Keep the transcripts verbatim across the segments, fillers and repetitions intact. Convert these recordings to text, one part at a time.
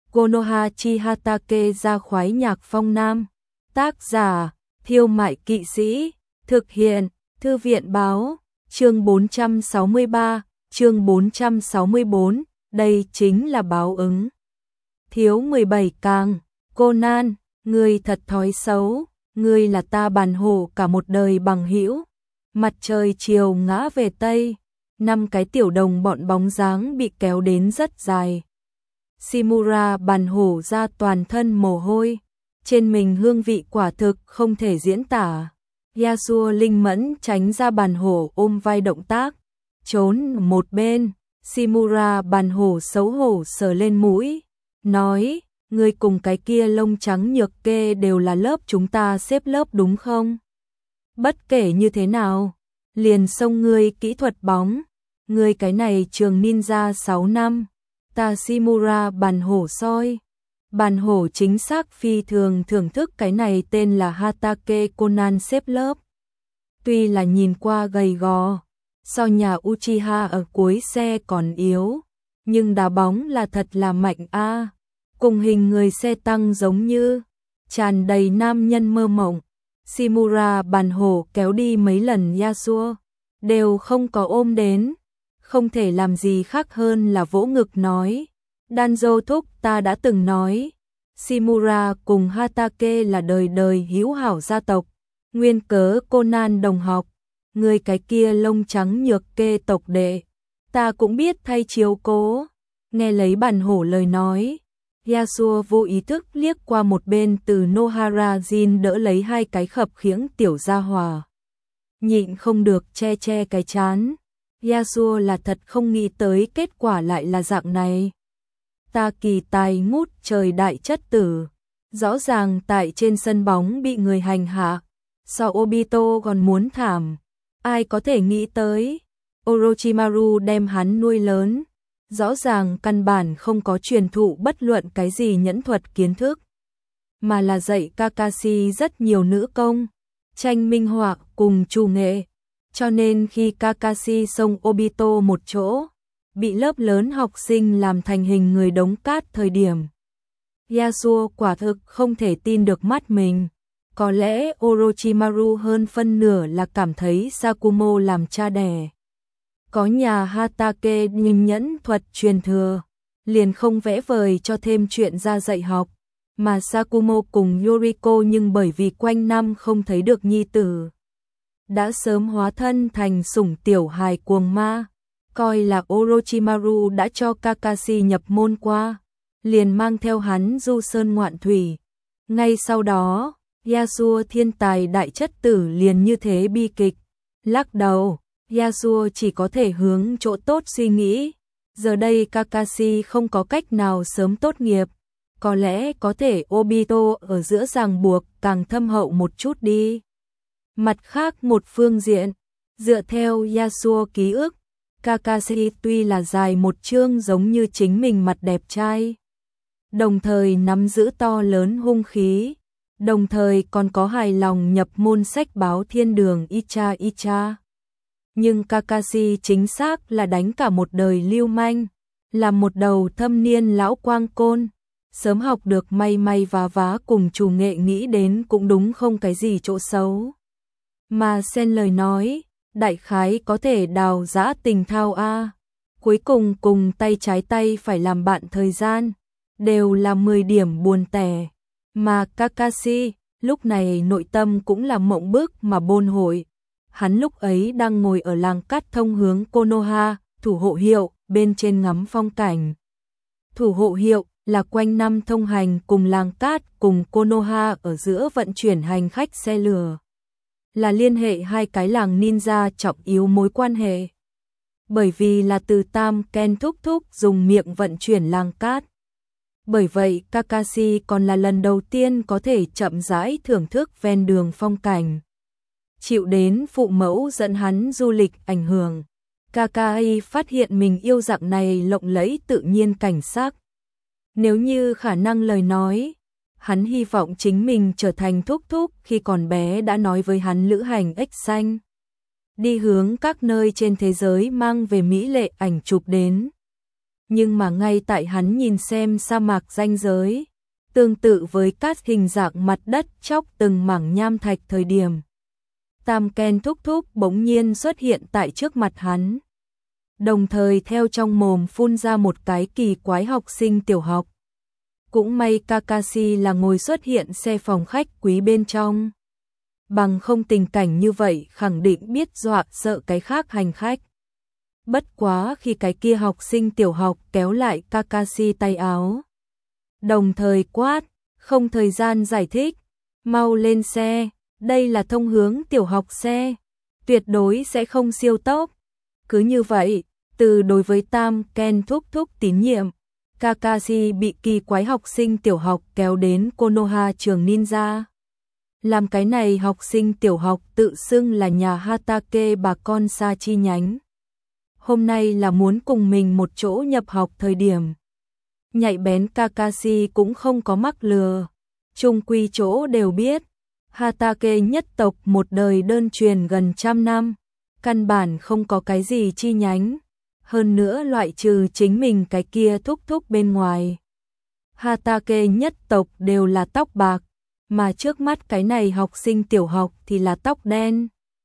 Konohachi Hatake ra khoái nhạc phong nam. Tác giả, Thiêu Mại Kỵ Sĩ. Thực hiện, Thư viện Báo. Chương bốn trăm sáu mươi ba, chương bốn trăm sáu mươi bốn, đây chính là báo ứng. Thiếu mười bảy càng, Conan, ngươi thật thói xấu, ngươi là ta bàn hổ cả một đời bằng hữu. Mặt trời chiều ngã về Tây, năm cái tiểu đồng bọn bóng dáng bị kéo đến rất dài. Shimura bàn hổ ra toàn thân mồ hôi, trên mình hương vị quả thực không thể diễn tả. Yasuo linh mẫn tránh ra bàn hổ ôm vai động tác, trốn một bên. Shimura bàn hổ xấu hổ sờ lên mũi, nói, ngươi cùng cái kia lông trắng nhược kê đều là lớp chúng ta xếp lớp đúng không? Bất kể như thế nào, liền xông ngươi kỹ thuật bóng, ngươi cái này trường ninja sáu năm, ta Shimura bàn hổ soi. Bàn hổ chính xác phi thường thưởng thức cái này tên là Hatake Conan xếp lớp. Tuy là nhìn qua gầy gò, so nhà Uchiha ở cuối xe còn yếu, nhưng đá bóng là thật là mạnh a, à. Cùng hình người xe tăng giống như, tràn đầy nam nhân mơ mộng. Shimura bàn hổ kéo đi mấy lần Yasuo, đều không có ôm đến, không thể làm gì khác hơn là vỗ ngực nói. Danzo thúc, ta đã từng nói, Shimura cùng Hatake là đời đời hữu hảo gia tộc, nguyên cớ Conan đồng học, người cái kia lông trắng nhược kê tộc đệ, ta cũng biết thay chiếu cố. Nghe lấy bàn hổ lời nói, Yasuo vô ý thức liếc qua một bên, từ Nohara Jin đỡ lấy hai cái khập khiễng tiểu gia hòa, nhịn không được che che cái chán. Yasuo là thật không nghĩ tới kết quả lại là dạng này. Ta kỳ tài ngút trời đại chất tử, rõ ràng tại trên sân bóng bị người hành hạ, so Obito còn muốn thảm. Ai có thể nghĩ tới, Orochimaru đem hắn nuôi lớn, rõ ràng căn bản không có truyền thụ bất luận cái gì nhẫn thuật kiến thức, mà là dạy Kakashi rất nhiều nữ công, tranh minh họa cùng chủ nghệ. Cho nên khi Kakashi xông Obito một chỗ, bị lớp lớn học sinh làm thành hình người đống cát thời điểm, Yasuo quả thực không thể tin được mắt mình. Có lẽ Orochimaru hơn phân nửa là cảm thấy Sakumo làm cha đẻ, có nhà Hatake nhưng nhẫn thuật truyền thừa, liền không vẽ vời cho thêm chuyện ra dạy học, mà Sakumo cùng Yoriko nhưng bởi vì quanh năm không thấy được nhi tử, đã sớm hóa thân thành sủng tiểu hài cuồng ma, coi là Orochimaru đã cho Kakashi nhập môn qua, liền mang theo hắn du sơn ngoạn thủy. Ngay sau đó, Yasuo thiên tài đại chất tử liền như thế bi kịch. Lắc đầu, Yasuo chỉ có thể hướng chỗ tốt suy nghĩ. Giờ đây Kakashi không có cách nào sớm tốt nghiệp, có lẽ có thể Obito ở giữa ràng buộc càng thâm hậu một chút đi. Mặt khác một phương diện, dựa theo Yasuo ký ức, Kakashi tuy là dài một chương giống như chính mình mặt đẹp trai, đồng thời nắm giữ to lớn hung khí, đồng thời còn có hài lòng nhập môn sách báo thiên đường Icha Icha. Nhưng Kakashi chính xác là đánh cả một đời lưu manh, là một đầu thâm niên lão quang côn, sớm học được may may vá vá cùng chủ nghệ, nghĩ đến cũng đúng không cái gì chỗ xấu. Mà xen lời nói, đại khái có thể đào giã tình thao a. Cuối cùng cùng tay trái tay phải làm bạn thời gian, đều là mười điểm buồn tẻ. Mà Kakashi, lúc này nội tâm cũng là mộng bức mà bôn hội. Hắn lúc ấy đang ngồi ở làng cát thông hướng Konoha, thủ hộ hiệu, bên trên ngắm phong cảnh. Thủ hộ hiệu là quanh năm thông hành cùng làng cát cùng Konoha ở giữa vận chuyển hành khách xe lửa, là liên hệ hai cái làng ninja trọng yếu mối quan hệ. Bởi vì là từ Tam Ken thúc thúc dùng miệng vận chuyển làng cát. Bởi vậy Kakashi còn là lần đầu tiên có thể chậm rãi thưởng thức ven đường phong cảnh. Chịu đến phụ mẫu dẫn hắn du lịch ảnh hưởng, Kakashi phát hiện mình yêu dạng này lộng lẫy tự nhiên cảnh sắc. Nếu như khả năng lời nói, hắn hy vọng chính mình trở thành thúc thúc khi còn bé đã nói với hắn lữ hành ếch xanh, đi hướng các nơi trên thế giới mang về mỹ lệ ảnh chụp đến. Nhưng mà ngay tại hắn nhìn xem sa mạc ranh giới, tương tự với các hình dạng mặt đất chóc từng mảng nham thạch thời điểm. Tam Ken thúc thúc bỗng nhiên xuất hiện tại trước mặt hắn. Đồng thời theo trong mồm phun ra một cái kỳ quái học sinh tiểu học. Cũng may Kakashi là ngồi xuất hiện xe phòng khách quý bên trong. Bằng không tình cảnh như vậy khẳng định biết dọa sợ cái khác hành khách. Bất quá khi cái kia học sinh tiểu học kéo lại Kakashi tay áo. Đồng thời quát, không thời gian giải thích, mau lên xe, đây là thông hướng tiểu học xe, tuyệt đối sẽ không siêu tốc. Cứ như vậy, từ đối với Tam Ken thúc thúc tín nhiệm, Kakashi bị kỳ quái học sinh tiểu học kéo đến Konoha trường ninja. Làm cái này học sinh tiểu học tự xưng là nhà Hatake bà con xa chi nhánh. Hôm nay là muốn cùng mình một chỗ nhập học thời điểm. Nhạy bén Kakashi cũng không có mắc lừa. Chung quy chỗ đều biết, Hatake nhất tộc một đời đơn truyền gần trăm năm, căn bản không có cái gì chi nhánh. Hơn nữa loại trừ chính mình cái kia thúc thúc bên ngoài. Hatake nhất tộc đều là tóc bạc, mà trước mắt cái này học sinh tiểu học thì là tóc đen.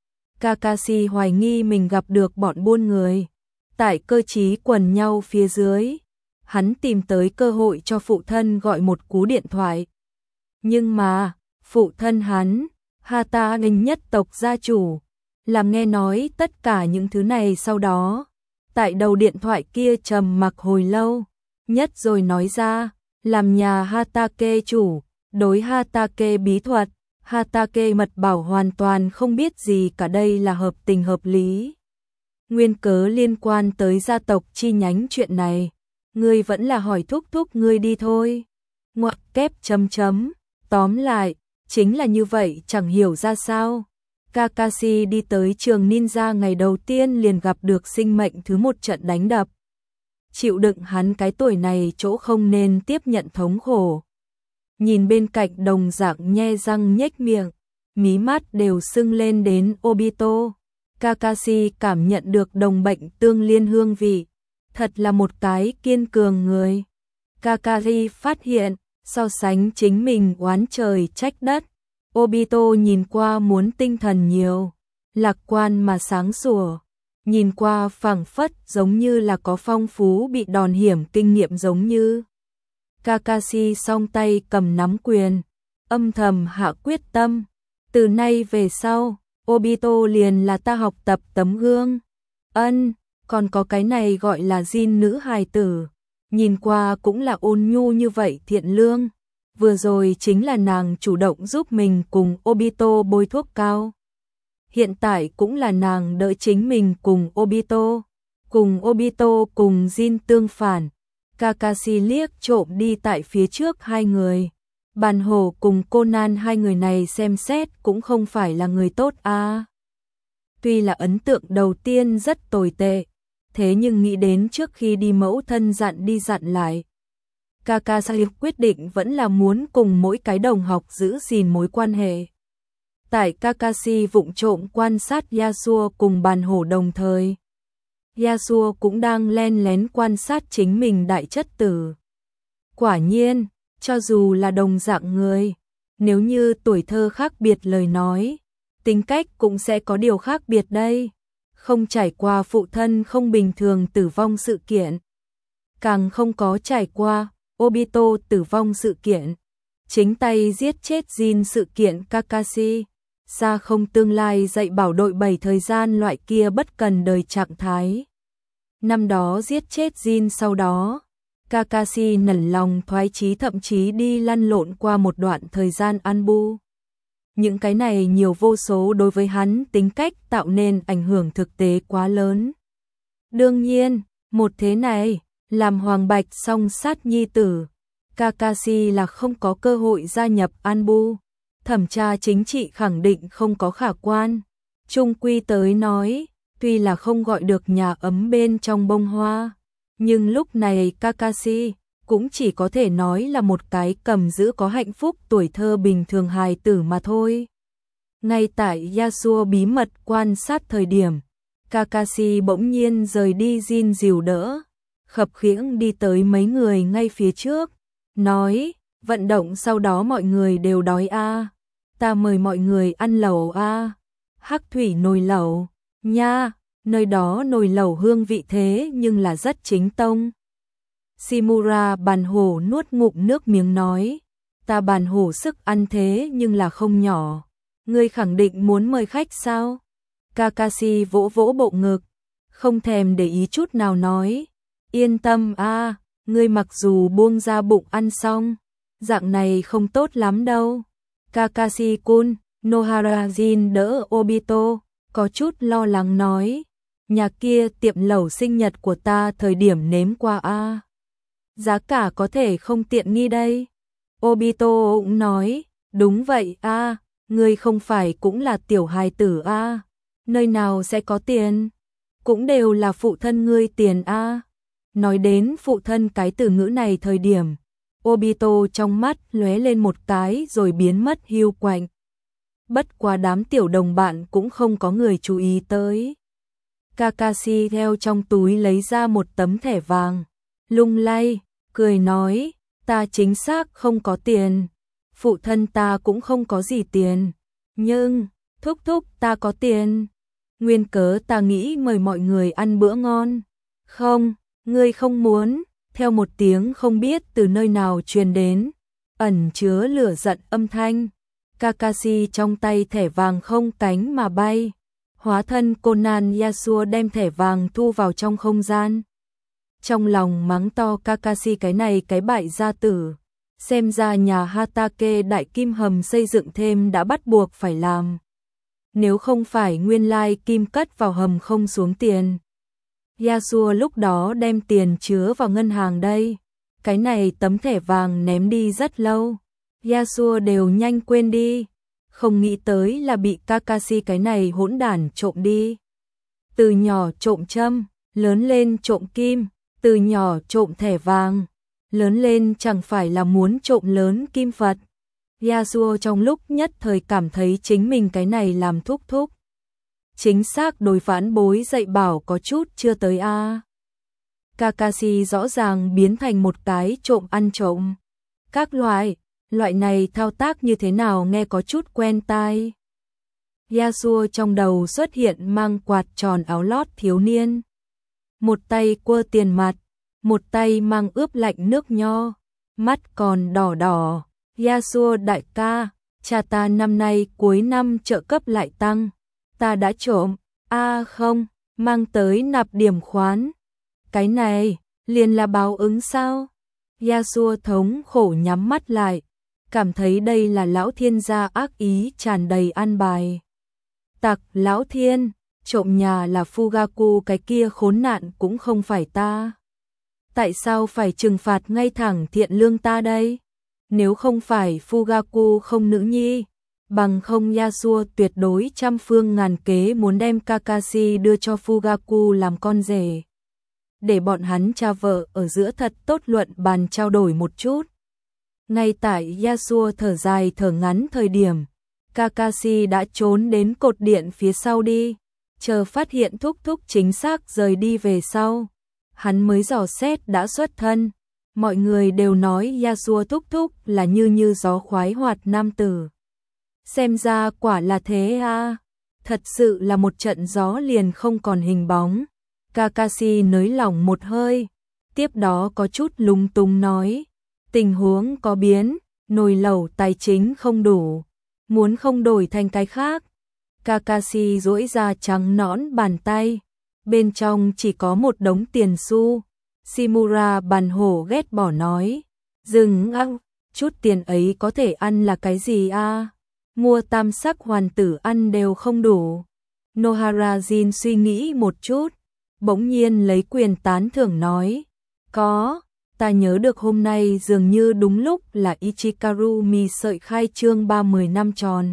Kakashi hoài nghi mình gặp được bọn buôn người. Tại cơ trí quần nhau phía dưới, hắn tìm tới cơ hội cho phụ thân gọi một cú điện thoại. Nhưng mà, phụ thân hắn, Hatake nhất tộc gia chủ, làm nghe nói tất cả những thứ này sau đó. Tại đầu điện thoại kia trầm mặc hồi lâu, nhất rồi nói ra, làm nhà Hatake chủ, đối Hatake bí thuật, Hatake mật bảo hoàn toàn không biết gì cả, đây là hợp tình hợp lý. Nguyên cớ liên quan tới gia tộc chi nhánh chuyện này, ngươi vẫn là hỏi thúc thúc ngươi đi thôi. Ngoặc kép chấm chấm, tóm lại, chính là như vậy, chẳng hiểu ra sao. Kakashi đi tới trường ninja ngày đầu tiên liền gặp được sinh mệnh thứ một trận đánh đập. Chịu đựng hắn cái tuổi này chỗ không nên tiếp nhận thống khổ. Nhìn bên cạnh đồng dạng nhe răng nhếch miệng, mí mắt đều sưng lên đến Obito. Kakashi cảm nhận được đồng bệnh tương liên hương vị. Thật là một cái kiên cường người. Kakashi phát hiện, so sánh chính mình oán trời trách đất. Obito nhìn qua muốn tinh thần nhiều, lạc quan mà sáng sủa, nhìn qua phảng phất giống như là có phong phú bị đòn hiểm kinh nghiệm giống như. Kakashi song tay cầm nắm quyền, âm thầm hạ quyết tâm, từ nay về sau, Obito liền là ta học tập tấm gương. Ân, còn có cái này gọi là Jin nữ hài tử, nhìn qua cũng là ôn nhu như vậy thiện lương. Vừa rồi chính là nàng chủ động giúp mình cùng Obito bôi thuốc cao. Hiện tại cũng là nàng đỡ chính mình cùng Obito. Cùng Obito cùng Jin tương phản. Kakashi liếc trộm đi tại phía trước hai người. Bàn hổ cùng Conan hai người này xem xét cũng không phải là người tốt a. À. Tuy là ấn tượng đầu tiên rất tồi tệ, thế nhưng nghĩ đến trước khi đi mẫu thân dặn đi dặn lại. Kakashi quyết định vẫn là muốn cùng mỗi cái đồng học giữ gìn mối quan hệ. Tại Kakashi vụng trộm quan sát Yasuo cùng bàn hổ đồng thời. Yasuo cũng đang len lén quan sát chính mình đại chất tử. Quả nhiên, cho dù là đồng dạng người, nếu như tuổi thơ khác biệt lời nói, tính cách cũng sẽ có điều khác biệt đây. Không trải qua phụ thân không bình thường tử vong sự kiện. Càng không có trải qua Obito tử vong sự kiện, chính tay giết chết Jin sự kiện Kakashi, xa không tương lai dạy bảo đội bảy thời gian loại kia bất cần đời trạng thái. Năm đó giết chết Jin sau đó, Kakashi nản lòng thoái chí thậm chí đi lăn lộn qua một đoạn thời gian ăn bu. Những cái này nhiều vô số đối với hắn tính cách tạo nên ảnh hưởng thực tế quá lớn. Đương nhiên, một thế này, làm Hoàng Bạch song sát nhi tử, Kakashi là không có cơ hội gia nhập Anbu. Thẩm tra chính trị khẳng định không có khả quan. Trung quy tới nói, tuy là không gọi được nhà ấm bên trong bông hoa, nhưng lúc này Kakashi cũng chỉ có thể nói là một cái cầm giữ có hạnh phúc tuổi thơ bình thường hài tử mà thôi. Ngay tại Yasuo bí mật quan sát thời điểm, Kakashi bỗng nhiên rời đi Jin dìu đỡ. khập khiễng đi tới mấy người ngay phía trước, nói, vận động sau đó mọi người đều đói a, ta mời mọi người ăn lẩu a. Hắc thủy nồi lẩu, nha, nơi đó nồi lẩu hương vị thế nhưng là rất chính tông. Shimura bàn hổ nuốt ngụm nước miếng nói, ta bàn hổ sức ăn thế nhưng là không nhỏ, ngươi khẳng định muốn mời khách sao? Kakashi vỗ vỗ bộ ngực, không thèm để ý chút nào nói, yên tâm a, ngươi mặc dù buông ra bụng ăn xong, dạng này không tốt lắm đâu. Kakashi-kun, Nohara-jin đỡ Obito, có chút lo lắng nói, nhà kia tiệm lẩu sinh nhật của ta thời điểm nếm qua a, giá cả có thể không tiện nghi đây. Obito cũng nói, đúng vậy a, ngươi không phải cũng là tiểu hài tử a, nơi nào sẽ có tiền, cũng đều là phụ thân ngươi tiền a. Nói đến phụ thân cái từ ngữ này thời điểm, Obito trong mắt lóe lên một cái rồi biến mất hiu quạnh. Bất quá đám tiểu đồng bạn cũng không có người chú ý tới. Kakashi theo trong túi lấy ra một tấm thẻ vàng, lung lay, cười nói, ta chính xác không có tiền, phụ thân ta cũng không có gì tiền, nhưng, thúc thúc ta có tiền. Nguyên cớ ta nghĩ mời mọi người ăn bữa ngon. Không, ngươi không muốn. Theo một tiếng không biết từ nơi nào truyền đến, ẩn chứa lửa giận âm thanh, Kakashi trong tay thẻ vàng không cánh mà bay, hóa thân Conan Yasuo đem thẻ vàng thu vào trong không gian. Trong lòng mắng to Kakashi cái này cái bại gia tử, xem ra nhà Hatake đại kim hầm xây dựng thêm đã bắt buộc phải làm. Nếu không phải nguyên lai kim cất vào hầm không xuống tiền, Yasuo lúc đó đem tiền chứa vào ngân hàng đây. Cái này tấm thẻ vàng ném đi rất lâu, Yasuo đều nhanh quên đi, không nghĩ tới là bị Kakashi cái này hỗn đản trộm đi. Từ nhỏ trộm châm, lớn lên trộm kim, từ nhỏ trộm thẻ vàng, lớn lên chẳng phải là muốn trộm lớn kim Phật. Yasuo trong lúc nhất thời cảm thấy chính mình cái này làm thúc thúc. Chính xác đối vãn bối dạy bảo có chút chưa tới a. À. Kakashi rõ ràng biến thành một cái trộm ăn trộm. Các loại, loại này thao tác như thế nào nghe có chút quen tai. Yasuo trong đầu xuất hiện mang quạt tròn áo lót thiếu niên. Một tay quơ tiền mặt, một tay mang ướp lạnh nước nho, mắt còn đỏ đỏ. Yasuo đại ca, cha ta năm nay cuối năm trợ cấp lại tăng. Ta đã trộm, a à không, mang tới nạp điểm khoán. Cái này, liền là báo ứng sao? Yasuo thống khổ nhắm mắt lại, cảm thấy đây là lão thiên gia ác ý tràn đầy an bài. Tặc lão thiên, trộm nhà là Fugaku cái kia khốn nạn cũng không phải ta. Tại sao phải trừng phạt ngay thẳng thiện lương ta đây? Nếu không phải Fugaku không nữ nhi, bằng không Yasuo tuyệt đối trăm phương ngàn kế muốn đem Kakashi đưa cho Fugaku làm con rể. Để bọn hắn cha vợ ở giữa thật tốt luận bàn trao đổi một chút. Ngay tại Yasuo thở dài thở ngắn thời điểm, Kakashi đã trốn đến cột điện phía sau đi, chờ phát hiện thúc thúc chính xác rời đi về sau. Hắn mới dò xét đã xuất thân. Mọi người đều nói Yasuo thúc thúc là như như gió khoái hoạt nam tử. Xem ra quả là thế a, à. Thật sự là một trận gió liền không còn hình bóng. Kakashi nới lỏng một hơi, tiếp đó có chút lung tung nói, tình huống có biến, nồi lẩu tài chính không đủ, muốn không đổi thành cái khác. Kakashi duỗi ra trắng nõn bàn tay, bên trong chỉ có một đống tiền xu. Shimura bàn hổ ghét bỏ nói, dừng ăn, chút tiền ấy có thể ăn là cái gì a? À? Mua tam sắc hoàn tử ăn đều không đủ. Nohara-jin suy nghĩ một chút, bỗng nhiên lấy quyền tán thưởng nói, có, ta nhớ được hôm nay dường như đúng lúc là Ichikaru mì sợi khai trương ba mươi năm tròn.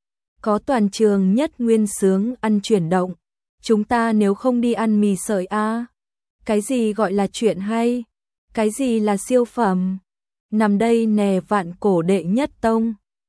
Có toàn trường nhất nguyên sướng ăn chuyển động, chúng ta nếu không đi ăn mì sợi a? À? Cái gì gọi là chuyện hay? Cái gì là siêu phẩm? Nằm đây nè vạn cổ đệ nhất tông.